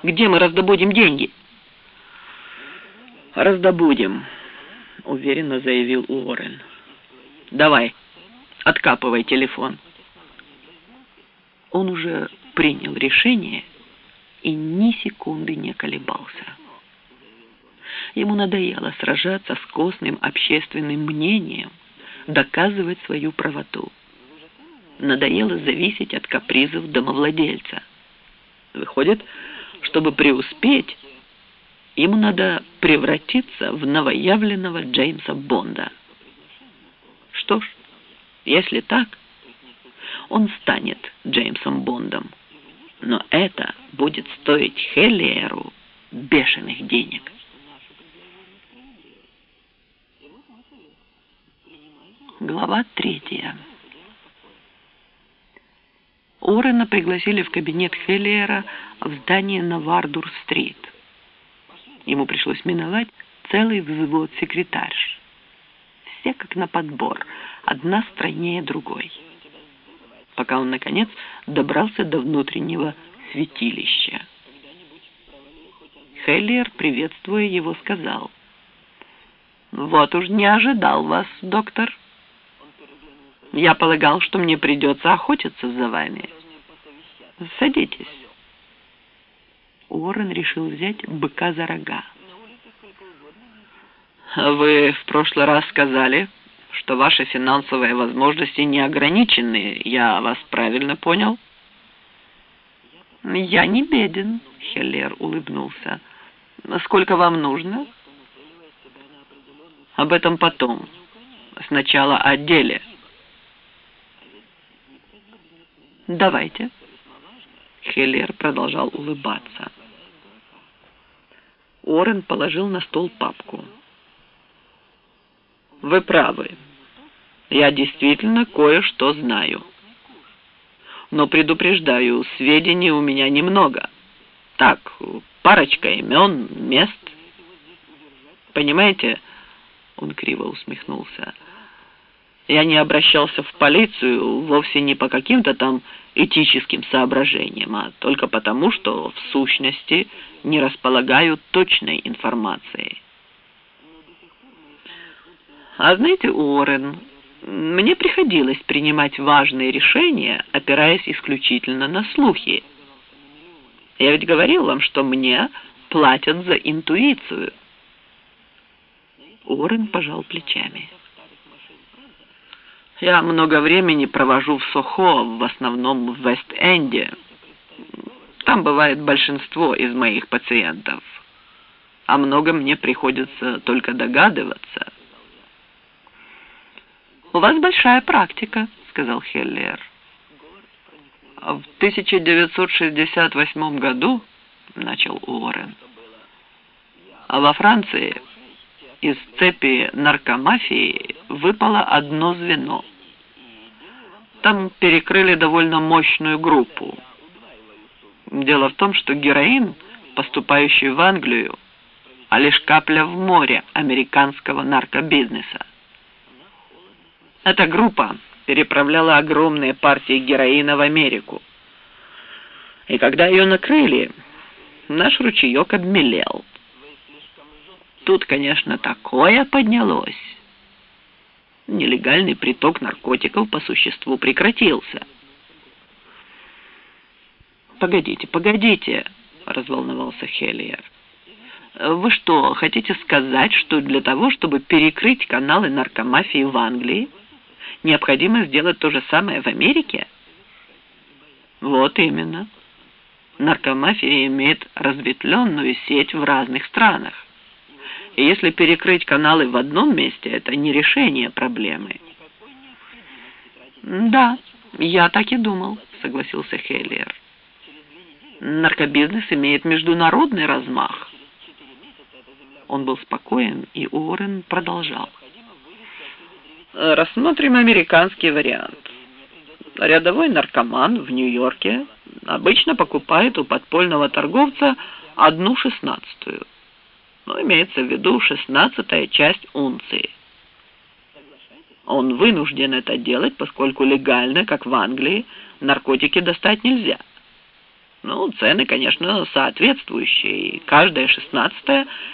Где мы раздобудем деньги? Раздобудем, уверенно заявил Уоррен. Давай, откапывай телефон. Он уже принял решение и ни секунды не колебался. Ему надоело сражаться с костным общественным мнением, доказывать свою правоту. Надоело зависеть от капризов домовладельца. Выходит, чтобы преуспеть, ему надо превратиться в новоявленного Джеймса Бонда. Что ж, если так, он станет Джеймсом Бондом. Но это будет стоить Хеллиеру бешеных денег. Глава 3. Уоррена пригласили в кабинет Хеллиера в здание на Вардур-стрит. Ему пришлось миновать целый взвод секретарш. Все как на подбор, одна стройнее другой. Пока он, наконец, добрался до внутреннего святилища. Хеллиер, приветствуя его, сказал: «Вот уж не ожидал вас, доктор. Я полагал, что мне придется охотиться за вами. Садитесь». Уоррен решил взять быка за рога. «Вы в прошлый раз сказали, что ваши финансовые возможности не ограничены. Я вас правильно понял?» «Я не беден», — Хеллиер улыбнулся. «Сколько вам нужно?» «Об этом потом. Сначала о деле». «Давайте». Хеллиер продолжал улыбаться. Уоррен положил на стол папку. «Вы правы. Я действительно кое-что знаю. Но предупреждаю, сведений у меня немного. Так, парочка имен, мест. Понимаете?» Он криво усмехнулся. «Я не обращался в полицию вовсе не по каким-то там этическим соображениям, а только потому, что в сущности не располагаю точной информацией. А знаете, Уоррен, мне приходилось принимать важные решения, опираясь исключительно на слухи. Я ведь говорил вам, что мне платят за интуицию». Уоррен пожал плечами. «Я много времени провожу в Сохо, в основном в Вест-Энде. Там бывает большинство из моих пациентов. О многом мне приходится только догадываться». «У вас большая практика», — сказал Хеллиер. «В 1968 году, — начал Уоррен, — во Франции из цепи наркомафии выпало одно звено. Там перекрыли довольно мощную группу. Дело в том, что героин, поступающий в Англию, а лишь капля в море американского наркобизнеса. Эта группа переправляла огромные партии героина в Америку. И когда ее накрыли, наш ручеек обмелел. Тут, конечно, такое поднялось. Нелегальный приток наркотиков по существу прекратился». «Погодите», — разволновался Хеллиер. «Вы что, хотите сказать, что для того, чтобы перекрыть каналы наркомафии в Англии, необходимо сделать то же самое в Америке?» «Вот именно. Наркомафия имеет разветвленную сеть в разных странах. И если перекрыть каналы в одном месте, это не решение проблемы». «Да, я так и думал», — согласился Хеллиер. «Наркобизнес имеет международный размах». Он был спокоен, и Уоррен продолжал. «Рассмотрим американский вариант. Рядовой наркоман в Нью-Йорке обычно покупает у подпольного торговца 1/16. Но имеется в виду 16-я часть унции. Он вынужден это делать, поскольку легально, как в Англии, наркотики достать нельзя. Ну, цены, конечно, соответствующие, и каждая 16-я